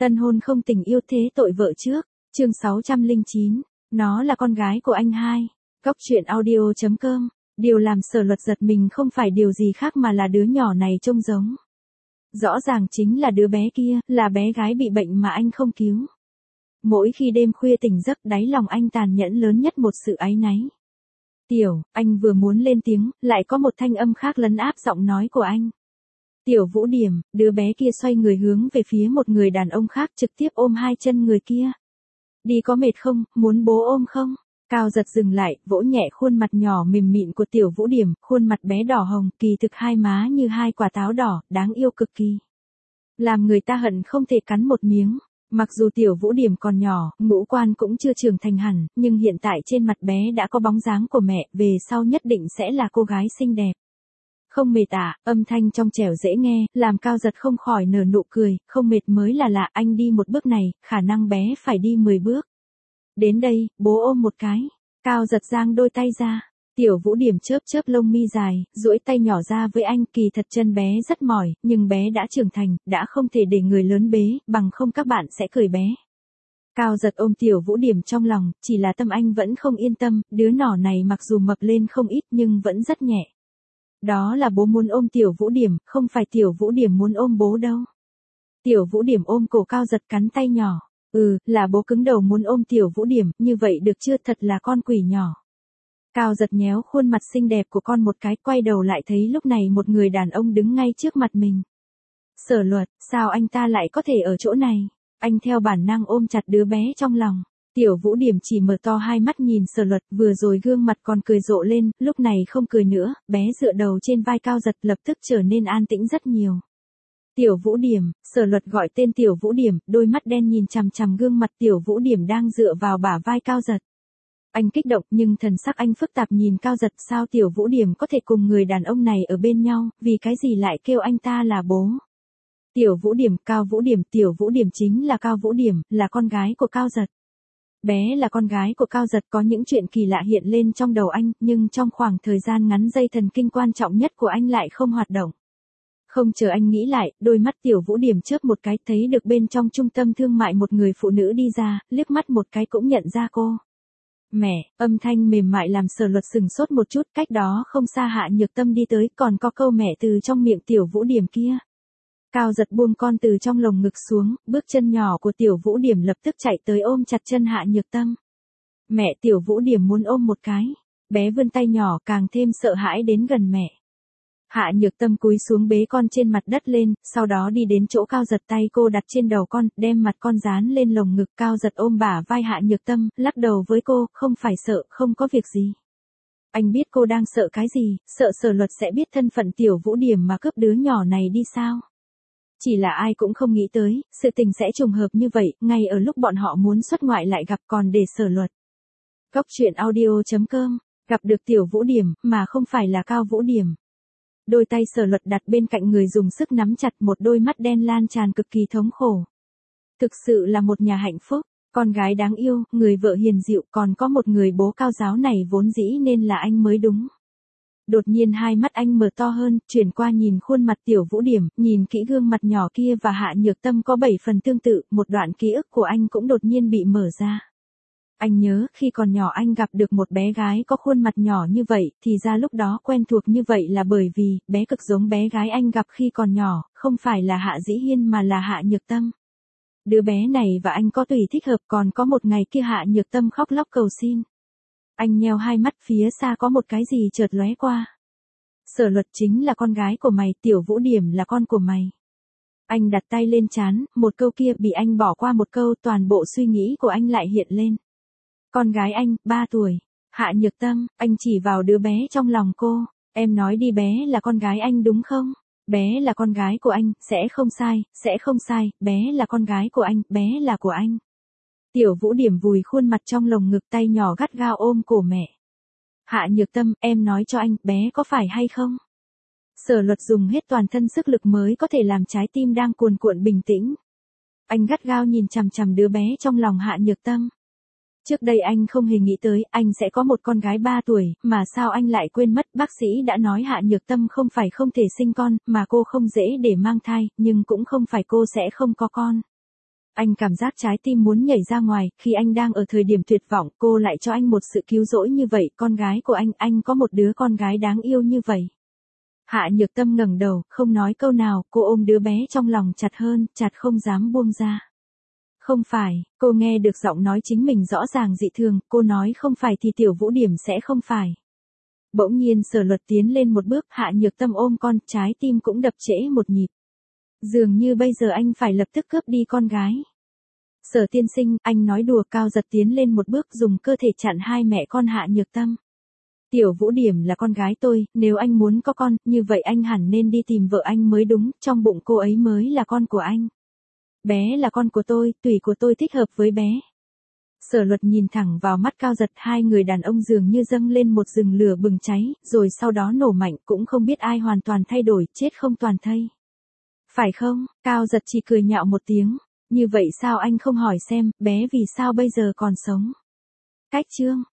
Tân hôn không tình yêu thế tội vợ trước, chương 609, nó là con gái của anh hai. Góc truyện audio.com, điều làm Sở Luật giật mình không phải điều gì khác mà là đứa nhỏ này trông giống. Rõ ràng chính là đứa bé kia, là bé gái bị bệnh mà anh không cứu. Mỗi khi đêm khuya tỉnh giấc đáy lòng anh tàn nhẫn lớn nhất một sự áy náy. Tiểu, anh vừa muốn lên tiếng, lại có một thanh âm khác lấn áp giọng nói của anh. Tiểu Vũ Điểm, đứa bé kia xoay người hướng về phía một người đàn ông khác trực tiếp ôm hai chân người kia. Đi có mệt không, muốn bố ôm không? Cao Giật dừng lại, vỗ nhẹ khuôn mặt nhỏ mềm mịn của Tiểu Vũ Điểm, khuôn mặt bé đỏ hồng, kỳ thực hai má như hai quả táo đỏ, đáng yêu cực kỳ. Làm người ta hận không thể cắn một miếng. Mặc dù Tiểu Vũ Điểm còn nhỏ, ngũ quan cũng chưa trưởng thành hẳn, nhưng hiện tại trên mặt bé đã có bóng dáng của mẹ, về sau nhất định sẽ là cô gái xinh đẹp. Không mệt à, âm thanh trong trẻo dễ nghe, làm Cao Giật không khỏi nở nụ cười, không mệt mới là lạ, anh đi một bước này, khả năng bé phải đi 10 bước. Đến đây, bố ôm một cái. Cao Giật giang đôi tay ra. Tiểu Vũ Điểm chớp chớp lông mi dài, duỗi tay nhỏ ra với anh, kỳ thật chân bé rất mỏi, nhưng bé đã trưởng thành, đã không thể để người lớn bế, bằng không các bạn sẽ cười bé. Cao Giật ôm Tiểu Vũ Điểm trong lòng, chỉ là tâm anh vẫn không yên tâm, đứa nhỏ này mặc dù mập lên không ít nhưng vẫn rất nhẹ. Đó là bố muốn ôm Tiểu Vũ Điểm, không phải Tiểu Vũ Điểm muốn ôm bố đâu. Tiểu Vũ Điểm ôm cổ Cao Giật cắn tay nhỏ. Là bố cứng đầu muốn ôm Tiểu Vũ Điểm, như vậy được chưa, thật là con quỷ nhỏ. Cao Giật nhéo khuôn mặt xinh đẹp của con một cái, quay đầu lại thấy lúc này một người đàn ông đứng ngay trước mặt mình. Sở Luật, sao anh ta lại có thể ở chỗ này? Anh theo bản năng ôm chặt đứa bé trong lòng. Tiểu Vũ Điểm chỉ mở to hai mắt nhìn Sở Luật, vừa rồi gương mặt còn cười rộ lên, lúc này không cười nữa, bé dựa đầu trên vai Cao Giật lập tức trở nên an tĩnh rất nhiều. Tiểu Vũ Điểm, Sở Luật gọi tên Tiểu Vũ Điểm, đôi mắt đen nhìn chằm chằm gương mặt Tiểu Vũ Điểm đang dựa vào bả vai Cao Giật. Anh kích động nhưng thần sắc anh phức tạp nhìn Cao Giật, sao Tiểu Vũ Điểm có thể cùng người đàn ông này ở bên nhau, vì cái gì lại kêu anh ta là bố. Tiểu Vũ Điểm, Cao Vũ Điểm, Tiểu Vũ Điểm chính là Cao Vũ Điểm, là con gái của Cao Giật. Bé là con gái của Cao Giật, có những chuyện kỳ lạ hiện lên trong đầu anh, nhưng trong khoảng thời gian ngắn dây thần kinh quan trọng nhất của anh lại không hoạt động. Không chờ anh nghĩ lại, đôi mắt Tiểu Vũ Điểm chớp một cái, thấy được bên trong trung tâm thương mại một người phụ nữ đi ra, liếc mắt một cái cũng nhận ra cô. Mẹ, âm thanh mềm mại làm Sở Luật sừng sốt một chút, cách đó không xa Hạ Nhược Tâm đi tới, còn có câu mẹ từ trong miệng Tiểu Vũ Điểm kia. Cao Giật buông con từ trong lồng ngực xuống, bước chân nhỏ của Tiểu Vũ Điểm lập tức chạy tới ôm chặt chân Hạ Nhược Tâm. Mẹ, Tiểu Vũ Điểm muốn ôm một cái. Bé vươn tay nhỏ càng thêm sợ hãi đến gần mẹ. Hạ Nhược Tâm cúi xuống bế con trên mặt đất lên, sau đó đi đến chỗ Cao Giật, tay cô đặt trên đầu con, đem mặt con dán lên lồng ngực. Cao Giật ôm bả vai Hạ Nhược Tâm, lắc đầu với cô, không phải sợ, không có việc gì. Anh biết cô đang sợ cái gì, sợ Sở Luật sẽ biết thân phận Tiểu Vũ Điểm mà cướp đứa nhỏ này đi sao? Chỉ là ai cũng không nghĩ tới, sự tình sẽ trùng hợp như vậy, ngay ở lúc bọn họ muốn xuất ngoại lại gặp, còn để Sở Luật. Góc truyện audio.com, gặp được Tiểu Vũ Điểm, mà không phải là Cao Vũ Điểm. Đôi tay Sở Luật đặt bên cạnh người dùng sức nắm chặt, một đôi mắt đen lan tràn cực kỳ thống khổ. Thực sự là một nhà hạnh phúc, con gái đáng yêu, người vợ hiền dịu, còn có một người bố cao giáo này vốn dĩ nên là anh mới đúng. Đột nhiên hai mắt anh mở to hơn, chuyển qua nhìn khuôn mặt Tiểu Vũ Điểm, nhìn kỹ gương mặt nhỏ kia và Hạ Nhược Tâm có 7 phần tương tự, một đoạn ký ức của anh cũng đột nhiên bị mở ra. Anh nhớ, khi còn nhỏ anh gặp được một bé gái có khuôn mặt nhỏ như vậy, thì ra lúc đó quen thuộc như vậy là bởi vì, bé cực giống bé gái anh gặp khi còn nhỏ, không phải là Hạ Dĩ Hiên mà là Hạ Nhược Tâm. Đứa bé này và anh có tùy thích hợp, còn có một ngày kia Hạ Nhược Tâm khóc lóc cầu xin. Anh nheo hai mắt, phía xa có một cái gì chợt lóe qua. Sở Luật chính là con gái của mày, Tiểu Vũ Điểm là con của mày. Anh đặt tay lên trán, một câu kia bị anh bỏ qua một câu, toàn bộ suy nghĩ của anh lại hiện lên. Con gái anh, 3 tuổi. Hạ Nhược Tâm, anh chỉ vào đứa bé trong lòng cô. Em nói đi, bé là con gái anh đúng không? Bé là con gái của anh, sẽ không sai, bé là con gái của anh, bé là của anh. Tiểu Vũ Điểm vùi khuôn mặt trong lồng ngực, tay nhỏ gắt gao ôm cổ mẹ. Hạ Nhược Tâm, em nói cho anh, bé có phải hay không? Sở Luật dùng hết toàn thân sức lực mới có thể làm trái tim đang cuồn cuộn bình tĩnh. Anh gắt gao nhìn chằm chằm đứa bé trong lòng Hạ Nhược Tâm. Trước đây anh không hề nghĩ tới anh sẽ có một con gái 3 tuổi, mà sao anh lại quên mất, bác sĩ đã nói Hạ Nhược Tâm không phải không thể sinh con, mà cô không dễ để mang thai, nhưng cũng không phải cô sẽ không có con. Anh cảm giác trái tim muốn nhảy ra ngoài, khi anh đang ở thời điểm tuyệt vọng, cô lại cho anh một sự cứu rỗi như vậy, con gái của anh có một đứa con gái đáng yêu như vậy. Hạ Nhược Tâm ngẩng đầu, không nói câu nào, cô ôm đứa bé trong lòng chặt hơn, chặt không dám buông ra. Không phải, cô nghe được giọng nói chính mình rõ ràng dị thường, cô nói không phải thì Tiểu Vũ Điểm sẽ không phải. Bỗng nhiên Sở Luật tiến lên một bước, Hạ Nhược Tâm ôm con, trái tim cũng đập trễ một nhịp. Dường như bây giờ anh phải lập tức cướp đi con gái. Sở tiên sinh, anh nói đùa. Cao Giật tiến lên một bước dùng cơ thể chặn hai mẹ con Hạ Nhược Tâm. Tiểu Vũ Điểm là con gái tôi, nếu anh muốn có con, như vậy anh hẳn nên đi tìm vợ anh mới đúng, trong bụng cô ấy mới là con của anh. Bé là con của tôi, tủy của tôi thích hợp với bé. Sở Luật nhìn thẳng vào mắt Cao Giật, hai người đàn ông dường như dâng lên một rừng lửa bừng cháy, rồi sau đó nổ mạnh, cũng không biết ai hoàn toàn thay đổi, chết không toàn thây. Phải không? Cao Giật chỉ cười nhạo một tiếng. Như vậy sao anh không hỏi xem, bé vì sao bây giờ còn sống? Cách chương